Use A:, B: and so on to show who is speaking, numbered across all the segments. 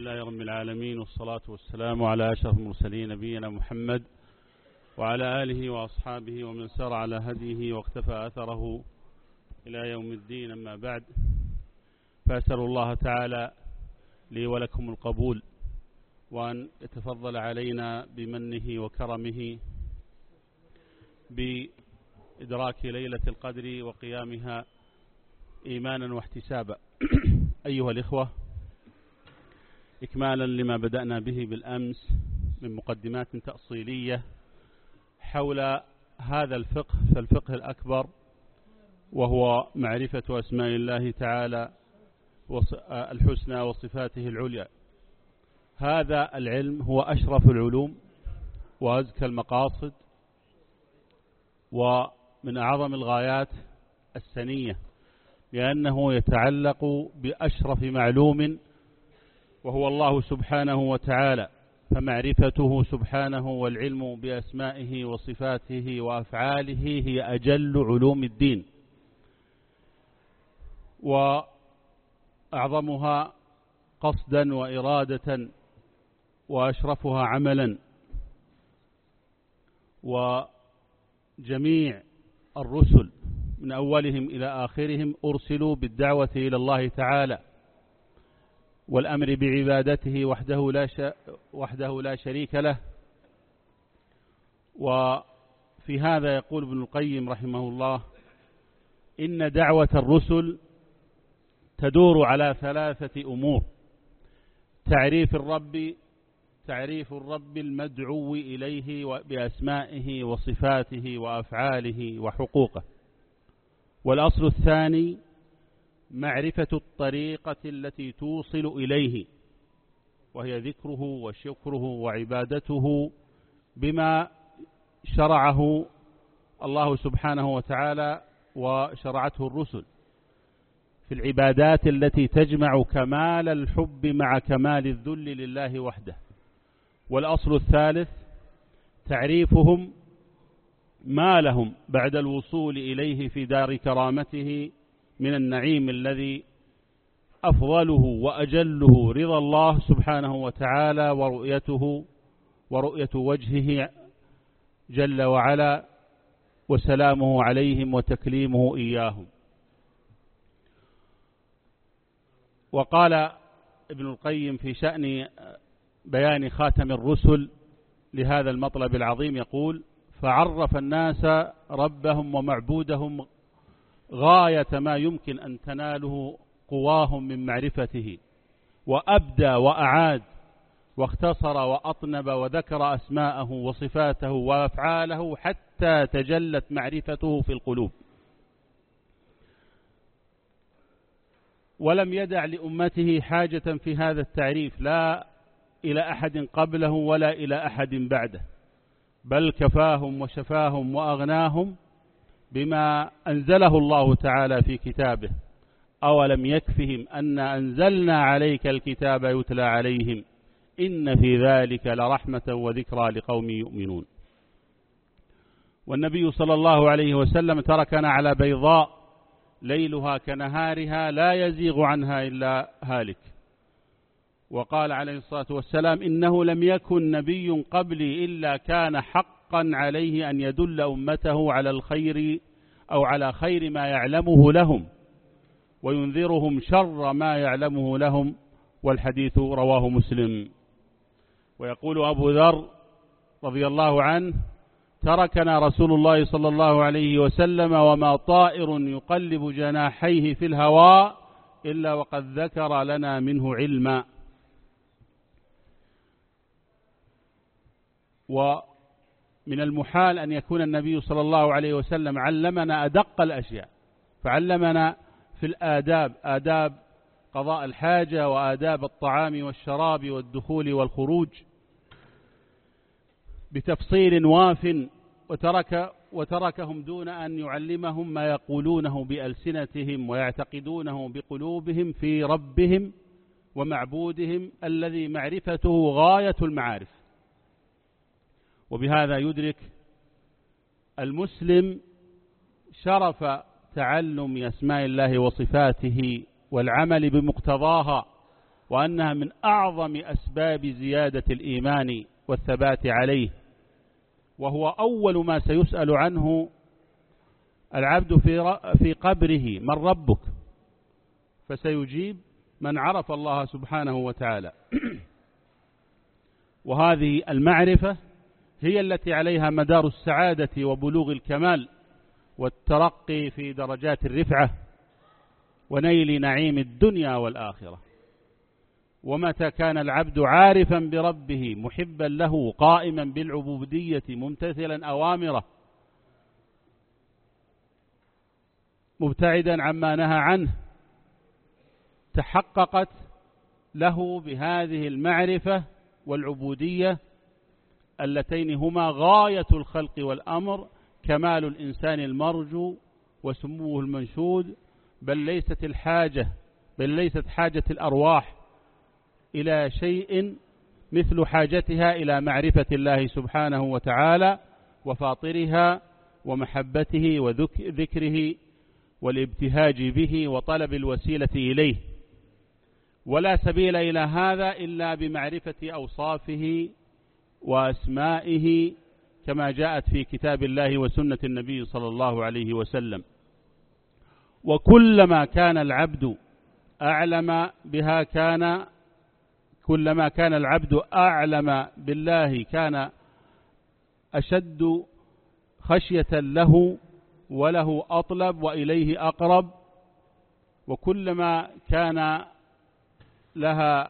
A: لله رب العالمين، والصلاة والسلام على أشرف المرسلين نبينا محمد وعلى آله وأصحابه ومن سار على هديه واقتفى أثره إلى يوم الدين. أما بعد، فأسأل الله تعالى لي ولكم القبول، وأن يتفضل علينا بمنه وكرمه بإدراك ليلة القدر وقيامها إيمانا واحتسابا. أيها الإخوة، إكمالا لما بدأنا به بالأمس من مقدمات تأصيلية حول هذا الفقه، فالفقه الأكبر وهو معرفة أسماء الله تعالى الحسنى وصفاته العليا. هذا العلم هو أشرف العلوم وأزكى المقاصد ومن أعظم الغايات السنية، لأنه يتعلق بأشرف معلوم وهو الله سبحانه وتعالى، فمعرفته سبحانه والعلم بأسمائه وصفاته وأفعاله هي أجل علوم الدين، وأعظمها قصدا وإرادة، وأشرفها عملا. وجميع الرسل من أولهم إلى آخرهم أرسلوا بالدعوة إلى الله تعالى والأمر بعبادته وحده لا شريك له. وفي هذا يقول ابن القيم رحمه الله: إن دعوة الرسل تدور على ثلاثة أمور: تعريف الرب المدعو إليه بأسمائه وصفاته وأفعاله وحقوقه، والأصل الثاني معرفة الطريقة التي توصل إليه، وهي ذكره وشكره وعبادته بما شرعه الله سبحانه وتعالى وشرعته الرسل في العبادات التي تجمع كمال الحب مع كمال الذل لله وحده. والأصل الثالث تعريفهم ما لهم بعد الوصول إليه في دار كرامته من النعيم الذي أفضله وأجله رضا الله سبحانه وتعالى ورؤية وجهه جل وعلا وسلامه عليهم وتكليمه إياهم. وقال ابن القيم في شأن بيان خاتم الرسل لهذا المطلب العظيم، يقول: فعرف الناس ربهم ومعبودهم غاية ما يمكن أن تناله قواهم من معرفته، وأبدى وأعاد واختصر وأطنب وذكر أسماءه وصفاته وأفعاله حتى تجلت معرفته في القلوب، ولم يدع لأمته حاجة في هذا التعريف لا إلى أحد قبله ولا إلى أحد بعده، بل كفاهم وشفاهم وأغناهم بما أنزله الله تعالى في كتابه: أولم يكفهم أن أنزلنا عليك الكتاب يتلى عليهم إن في ذلك لرحمة وذكرى لقوم يؤمنون. والنبي صلى الله عليه وسلم تركنا على بيضاء ليلها كنهارها لا يزيغ عنها إلا هالك. وقال عليه الصلاة والسلام: إنه لم يكن نبي قبلي إلا كان حقا عليه أن يدل أمته على الخير أو على خير ما يعلمه لهم وينذرهم شر ما يعلمه لهم. والحديث رواه مسلم. ويقول أبو ذر رضي الله عنه: تركنا رسول الله صلى الله عليه وسلم وما طائر يقلب جناحيه في الهواء إلا وقد ذكر لنا منه علما. ومن المحال أن يكون النبي صلى الله عليه وسلم علمنا أدق الأشياء، فعلمنا في الآداب، آداب قضاء الحاجة وآداب الطعام والشراب والدخول والخروج بتفصيل واف، وتركهم دون أن يعلمهم ما يقولونه بألسنتهم ويعتقدونه بقلوبهم في ربهم ومعبودهم الذي معرفته غاية المعارف. وبهذا يدرك المسلم شرف تعلم أسماء الله وصفاته والعمل بمقتضاها وأنها من أعظم أسباب زيادة الإيمان والثبات عليه، وهو أول ما سيسأل عنه العبد في قبره: من ربك؟ فسيجيب: من عرف الله سبحانه وتعالى. وهذه المعرفة هي التي عليها مدار السعادة وبلوغ الكمال والترقي في درجات الرفعة ونيل نعيم الدنيا والآخرة. ومتى كان العبد عارفا بربه محبا له قائما بالعبودية ممتثلا أوامره مبتعدا عما نهى عنه، تحققت له بهذه المعرفة والعبودية اللتين هما غاية الخلق والأمر كمال الإنسان المرجو وسموه المنشود، بل ليست حاجة الأرواح إلى شيء مثل حاجتها إلى معرفة الله سبحانه وتعالى وفاطرها ومحبته وذكره والابتهاج به وطلب الوسيلة إليه. ولا سبيل إلى هذا إلا بمعرفة أوصافه وأسمائه كما جاءت في كتاب الله وسنة النبي صلى الله عليه وسلم. وكلما كان العبد أعلم بها كلما كان العبد أعلم بالله كان أشد خشية له وله أطلب وإليه أقرب، وكلما كان لها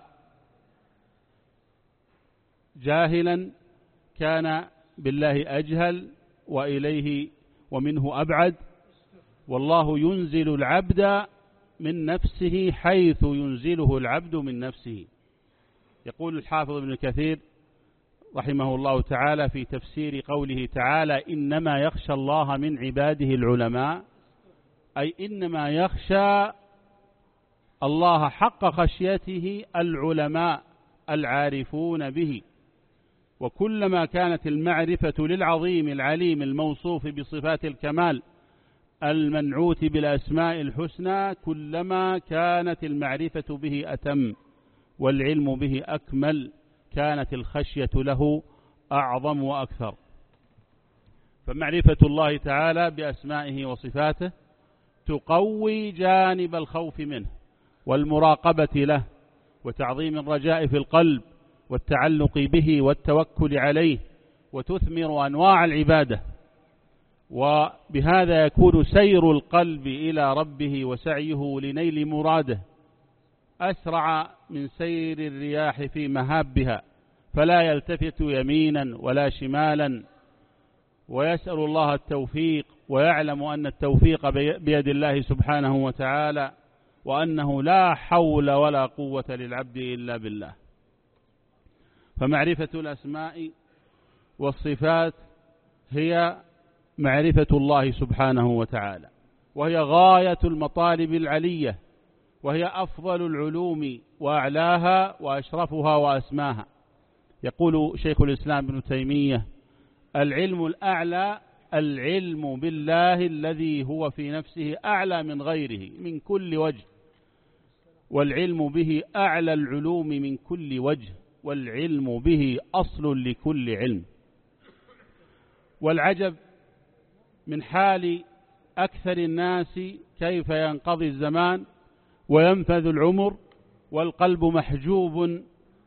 A: جاهلا كان بالله أجهل وإليه ومنه أبعد. والله ينزل العبد من نفسه حيث ينزله العبد من نفسه. يقول الحافظ ابن كثير رحمه الله تعالى في تفسير قوله تعالى: إنما يخشى الله من عباده العلماء، أي إنما يخشى الله حق خشيته العلماء العارفون به. وكلما كانت المعرفة للعظيم العليم الموصوف بصفات الكمال المنعوت بالأسماء الحسنى كلما كانت المعرفة به أتم والعلم به أكمل، كانت الخشية له أعظم وأكثر. فمعرفة الله تعالى بأسمائه وصفاته تقوي جانب الخوف منه والمراقبة له وتعظيم الرجاء في القلب والتعلق به والتوكل عليه، وتثمر أنواع العبادة. وبهذا يكون سير القلب إلى ربه وسعيه لنيل مراده أسرع من سير الرياح في مهابها، فلا يلتفت يمينا ولا شمالا، ويسأل الله التوفيق ويعلم أن التوفيق بيد الله سبحانه وتعالى، وأنه لا حول ولا قوة للعبد إلا بالله. فمعرفة الأسماء والصفات هي معرفة الله سبحانه وتعالى، وهي غاية المطالب العلية، وهي أفضل العلوم وأعلاها وأشرفها وأسماها. يقول شيخ الإسلام ابن تيمية: العلم الأعلى العلم بالله الذي هو في نفسه أعلى من غيره من كل وجه، والعلم به أعلى العلوم من كل وجه، والعلم به أصل لكل علم. والعجب من حال أكثر الناس كيف ينقضي الزمان وينفذ العمر والقلب محجوب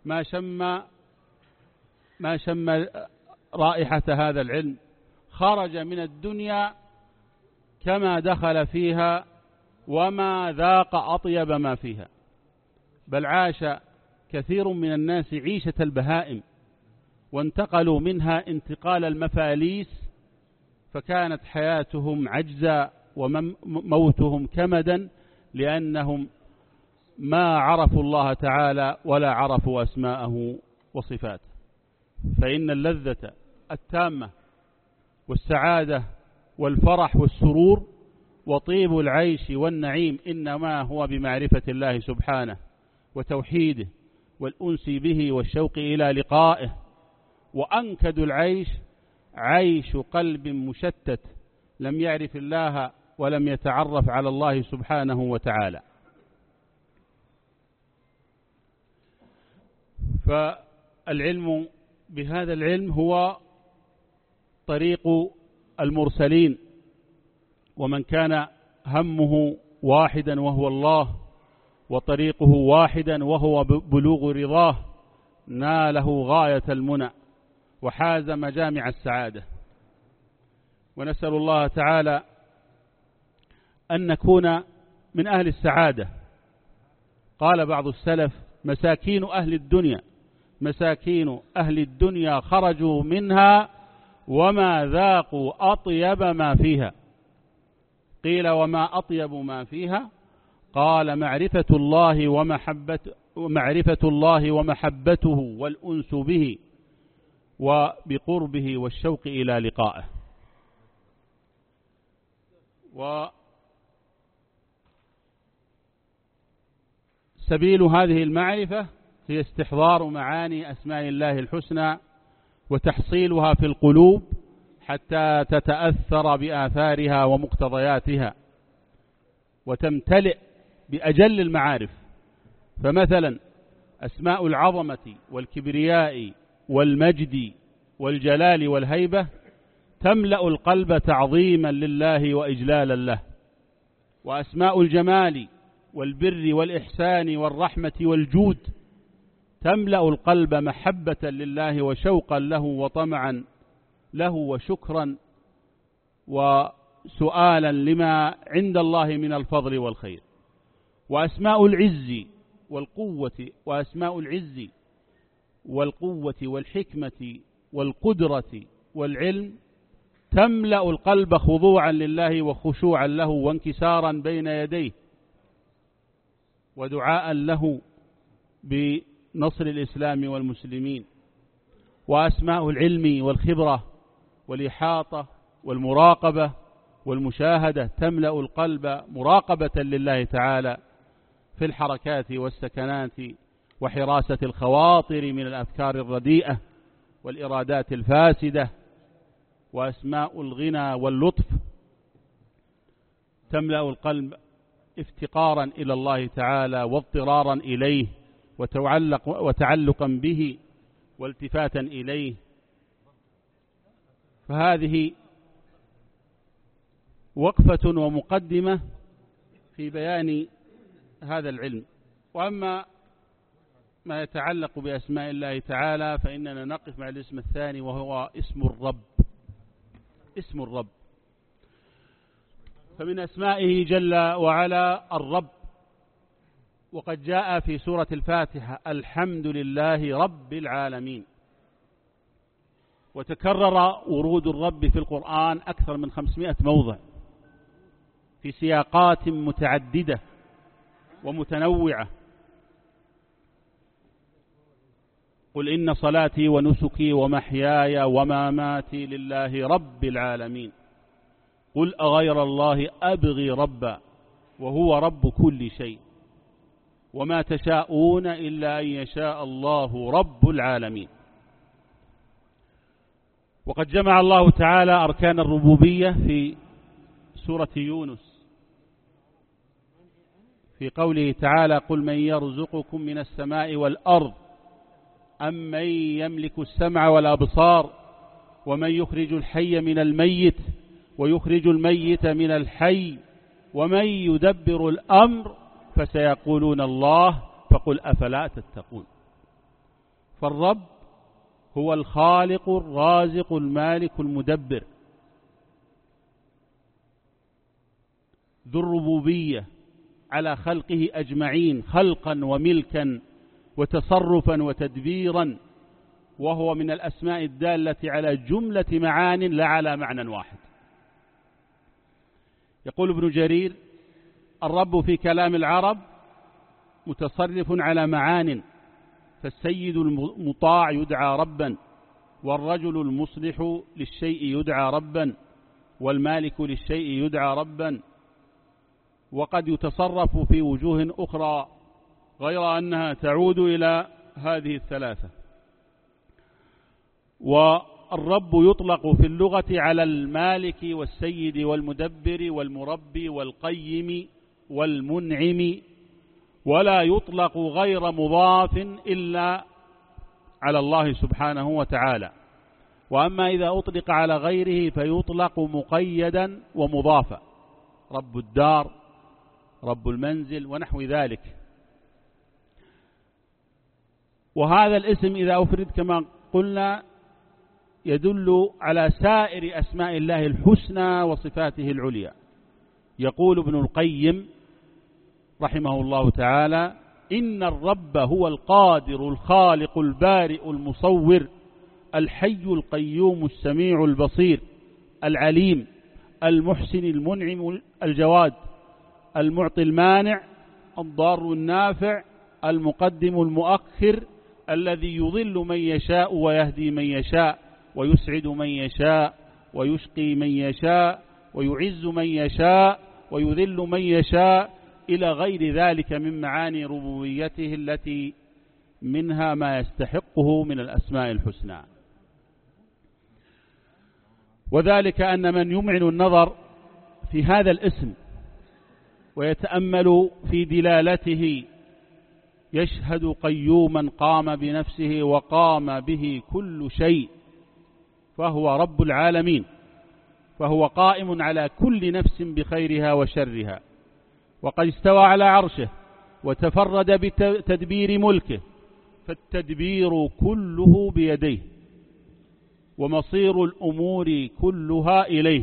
A: ما شم رائحة هذا العلم، خرج من الدنيا كما دخل فيها وما ذاق أطيب ما فيها، بل عاش كثير من الناس عيشة البهائم وانتقلوا منها انتقال المفاليس، فكانت حياتهم عجزا وموتهم كمدا، لأنهم ما عرفوا الله تعالى ولا عرفوا أسماءه وصفاته. فإن اللذة التامة والسعادة والفرح والسرور وطيب العيش والنعيم إنما هو بمعرفة الله سبحانه وتوحيده والأنس به والشوق إلى لقائه. وأنكد العيش عيش قلب مشتت لم يعرف الله ولم يتعرف على الله سبحانه وتعالى. فالعلم بهذا العلم هو طريق المرسلين، ومن كان همه واحدا وهو الله وطريقه واحدا وهو بلوغ رضاه ناله غاية المنى وحاز مجامع السعادة. ونسأل الله تعالى أن نكون من أهل السعادة. قال بعض السلف: مساكين أهل الدنيا خرجوا منها وما ذاقوا أطيب ما فيها. قيل: وما أطيب ما فيها؟ قال: معرفة الله ومحبته والأنس به وبقربه والشوق إلى لقائه. وسبيل هذه المعرفة هي استحضار معاني أسماء الله الحسنى وتحصيلها في القلوب حتى تتأثر بآثارها ومقتضياتها وتمتلئ بأجل المعارف. فمثلا أسماء العظمة والكبرياء والمجد والجلال والهيبة تملأ القلب تعظيما لله وإجلالا له، وأسماء الجمال والبر والإحسان والرحمة والجود تملأ القلب محبة لله وشوقا له وطمعا له وشكرا وسؤالا لما عند الله من الفضل والخير. وأسماء العز والقوة والحكمة والقدرة والعلم تملأ القلب خضوعا لله وخشوعا له وانكسارا بين يديه ودعاء له بنصر الإسلام والمسلمين. وأسماء العلم والخبرة والإحاطة والمراقبة والمشاهدة تملأ القلب مراقبة لله تعالى في الحركات والسكنات وحراسة الخواطر من الأفكار الرديئة والإرادات الفاسدة. وأسماء الغنى واللطف تملأ القلب افتقارا إلى الله تعالى واضطرارا إليه وتعلقا به والتفاتا إليه. فهذه وقفة ومقدمة في بيان هذا العلم. وأما ما يتعلق بأسماء الله تعالى فإننا نقف مع الاسم الثاني وهو اسم الرب. اسم الرب، فمن أسمائه جل وعلا الرب، وقد جاء في سورة الفاتحة: الحمد لله رب العالمين. وتكرر ورود الرب في القرآن أكثر من 500 موضع في سياقات متعددة ومتنوعة. قل إن صلاتي ونسكي ومحياي ومماتي لله رب العالمين. قل أغير الله أبغي ربا وهو رب كل شيء وما تشاءون إلا أن يشاء الله رب العالمين. وقد جمع الله تعالى أركان الربوبية في سورة يونس في قوله تعالى: قل من يرزقكم من السماء والأرض أم من يملك السمع والأبصار ومن يخرج الحي من الميت ويخرج الميت من الحي ومن يدبر الأمر فسيقولون الله فقل أفلا تتقون. فالرب هو الخالق الرازق المالك المدبر ذو الربوبية على خلقه أجمعين خلقا وملكا وتصرفا وتدبيرا، وهو من الأسماء الدالة على جملة معان لا على معنى واحد. يقول ابن جرير: الرب في كلام العرب متصرف على معان، فالسيد المطاع يدعى ربا، والرجل المصلح للشيء يدعى ربا، والمالك للشيء يدعى ربا. وقد يتصرف في وجوه أخرى غير أنها تعود إلى هذه الثلاثة. والرب يطلق في اللغة على المالك والسيد والمدبر والمربي والقيم والمنعم، ولا يطلق غير مضاف إلا على الله سبحانه وتعالى. وأما إذا أطلق على غيره فيطلق مقيدا ومضافا، رب الدار، رب المنزل، ونحو ذلك. وهذا الاسم إذا أفرد كما قلنا يدل على سائر أسماء الله الحسنى وصفاته العليا. يقول ابن القيم رحمه الله تعالى: إن الرب هو القادر الخالق البارئ المصور الحي القيوم السميع البصير العليم المحسن المنعم الجواد المعطي المانع الضار النافع المقدم المؤخر الذي يضل من يشاء ويهدي من يشاء ويسعد من يشاء ويشقي من يشاء ويعز من يشاء ويذل من يشاء إلى غير ذلك من معاني ربوبيته التي منها ما يستحقه من الأسماء الحسنى. وذلك أن من يمعن النظر في هذا الاسم ويتأمل في دلالته يشهد قيوما قام بنفسه وقام به كل شيء، فهو رب العالمين، فهو قائم على كل نفس بخيرها وشرها، وقد استوى على عرشه وتفرد بتدبير ملكه، فالتدبير كله بيديه ومصير الأمور كلها إليه.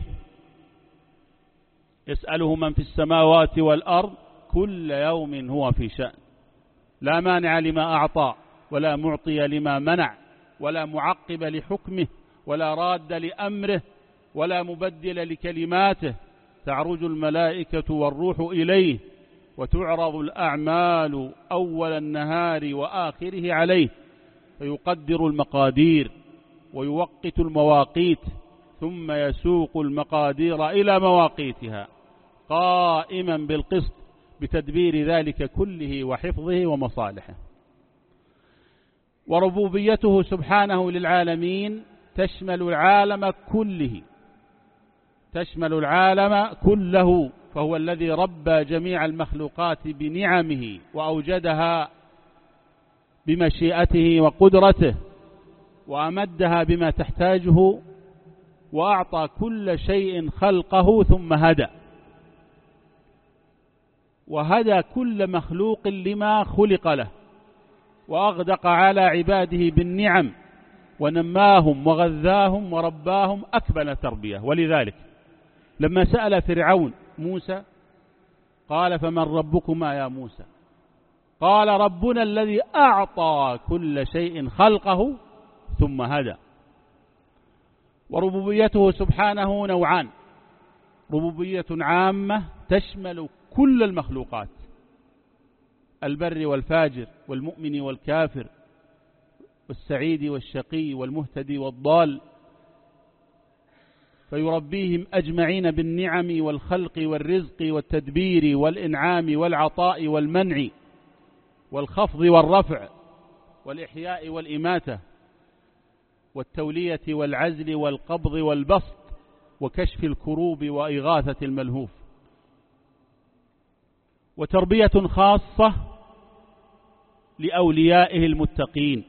A: يسأله من في السماوات والأرض كل يوم هو في شأن، لا مانع لما أعطى ولا معطي لما منع ولا معقب لحكمه ولا راد لأمره ولا مبدل لكلماته. تعرج الملائكة والروح إليه وتعرض الأعمال أول النهار وآخره عليه، فيقدر المقادير ويوقت المواقيت ثم يسوق المقادير إلى مواقيتها، قائما بالقسط بتدبير ذلك كله وحفظه ومصالحه. وربوبيته سبحانه للعالمين تشمل العالم كله، فهو الذي ربى جميع المخلوقات بنعمه وأوجدها بمشيئته وقدرته وأمدها بما تحتاجه، وأعطى كل شيء خلقه ثم وهدى كل مخلوق لما خلق له، وأغدق على عباده بالنعم ونماهم وغذاهم ورباهم أكمل تربية. ولذلك لما سأل فرعون موسى قال: فمن ربكما يا موسى؟ قال: ربنا الذي أعطى كل شيء خلقه ثم هدى. وربوبيته سبحانه نوعان: ربوبية عامة تشمل كل المخلوقات، البر والفاجر والمؤمن والكافر والسعيد والشقي والمهتدي والضال، فيربيهم أجمعين بالنعم والخلق والرزق والتدبير والإنعام والعطاء والمنع والخفض والرفع والإحياء والإماتة والتولية والعزل والقبض والبسط وكشف الكروب وإغاثة الملهوف. وتربية خاصة لأوليائه المتقين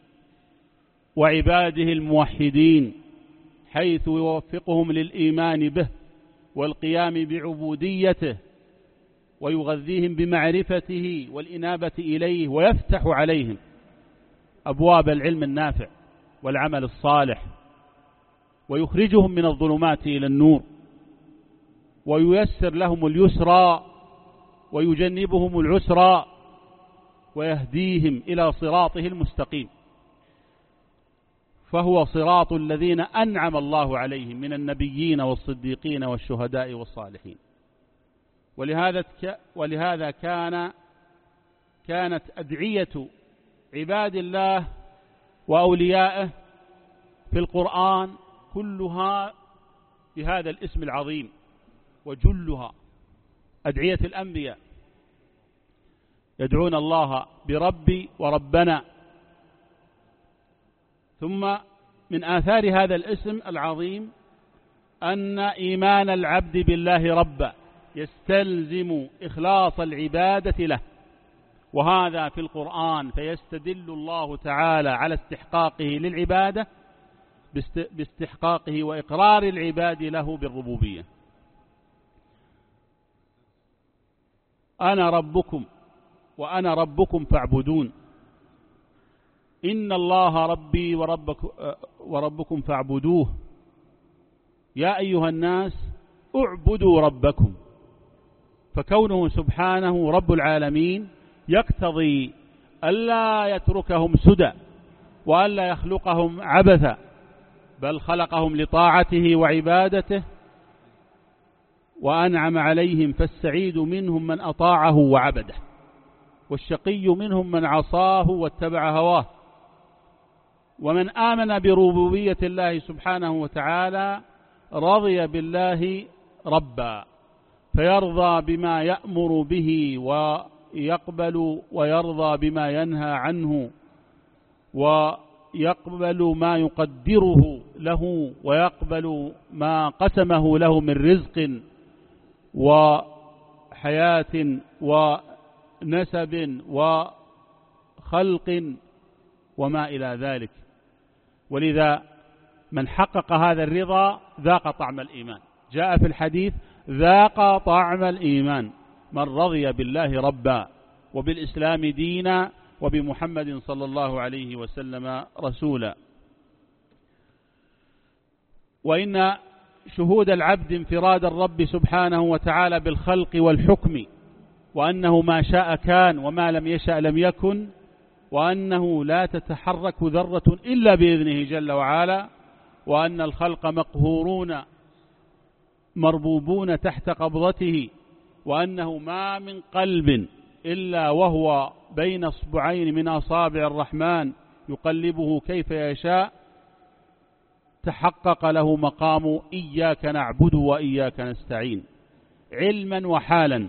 A: وعباده الموحدين، حيث يوفقهم للإيمان به والقيام بعبوديته، ويغذيهم بمعرفته والإنابة إليه، ويفتح عليهم أبواب العلم النافع والعمل الصالح، ويخرجهم من الظلمات إلى النور، وييسر لهم اليسرى ويجنبهم العسرى، ويهديهم إلى صراطه المستقيم، فهو صراط الذين أنعم الله عليهم من النبيين والصديقين والشهداء والصالحين. ولهذا كانت أدعية عباد الله وأوليائه في القرآن كلها بهذا الاسم العظيم، وجلها أدعية الأنبياء يدعون الله بربي وربنا. ثم من آثار هذا الاسم العظيم أن إيمان العبد بالله ربا يستلزم إخلاص العبادة له وهذا في القرآن، فيستدل الله تعالى على استحقاقه للعبادة باستحقاقه وإقرار العباد له بالربوبية. أنا ربكم وأنا ربكم فاعبدون، إن الله ربي وربكم فاعبدوه، يا أيها الناس اعبدوا ربكم. فكونه سبحانه رب العالمين يقتضي ألا يتركهم سدى وألا يخلقهم عبثا، بل خلقهم لطاعته وعبادته وأنعم عليهم، فالسعيد منهم من أطاعه وعبده، والشقي منهم من عصاه واتبع هواه. ومن آمن بربوبية الله سبحانه وتعالى رضي بالله ربا، فيرضى بما يأمر به ويقبل ويرضى بما ينهى عنه، ويقبل ما يقدره له، ويقبل ما قسمه له من رزق وحياة ونسب وخلق وما إلى ذلك. ولذا من حقق هذا الرضا ذاق طعم الإيمان. جاء في الحديث: ذاق طعم الإيمان من رضي بالله ربا وبالإسلام دينا وبمحمد صلى الله عليه وسلم رسولا. وإن شهود العبد انفراد الرب سبحانه وتعالى بالخلق والحكم، وأنه ما شاء كان وما لم يشأ لم يكن، وأنه لا تتحرك ذرة إلا بإذنه جل وعلا، وأن الخلق مقهورون مربوبون تحت قبضته، وأنه ما من قلب إلا وهو بين اصبعين من أصابع الرحمن يقلبه كيف يشاء، تحقق له مقام إياك نعبد وإياك نستعين علما وحالا.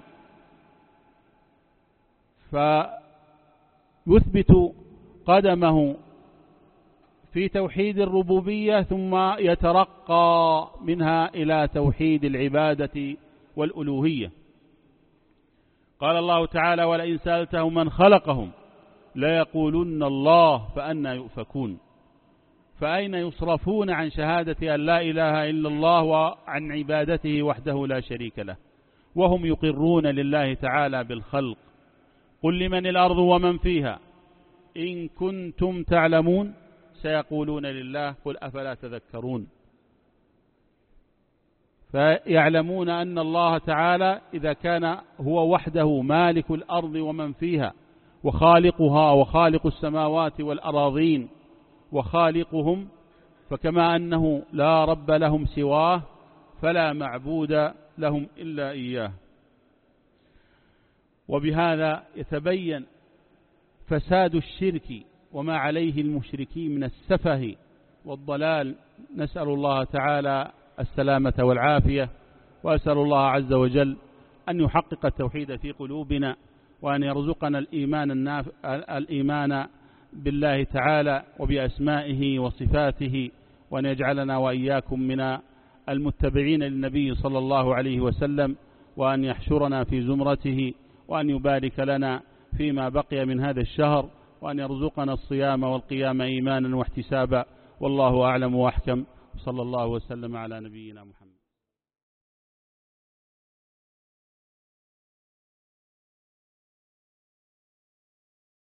A: فيثبت قدمه في توحيد الربوبية، ثم يترقى منها إلى توحيد العبادة والألوهية. قال الله تعالى: ولئن سألتهم من خلقهم ليقولن الله فأنى يؤفكون. فأين يصرفون عن شهادة أن لا إله إلا الله وعن عبادته وحده لا شريك له، وهم يقرون لله تعالى بالخلق. قل لمن الأرض ومن فيها إن كنتم تعلمون سيقولون لله قل أفلا تذكرون. فيعلمون أن الله تعالى إذا كان هو وحده مالك الأرض ومن فيها وخالقها وخالق السماوات والأراضين وخالقهم، فكما أنه لا رب لهم سواه فلا معبود لهم إلا إياه. وبهذا يتبين فساد الشرك وما عليه المشركين من السفه والضلال. نسأل الله تعالى السلامة والعافية، وأسأل الله عز وجل أن يحقق التوحيد في قلوبنا، وأن يرزقنا الإيمان بالله تعالى وبأسمائه وصفاته، وأن يجعلنا وإياكم من المتبعين للنبي صلى الله عليه وسلم، وأن يحشرنا في زمرته، وأن يبارك لنا فيما بقي من هذا الشهر، وأن يرزقنا الصيام والقيام إيمانا واحتسابا. والله أعلم وأحكم، صلى الله وسلم على نبينا محمد.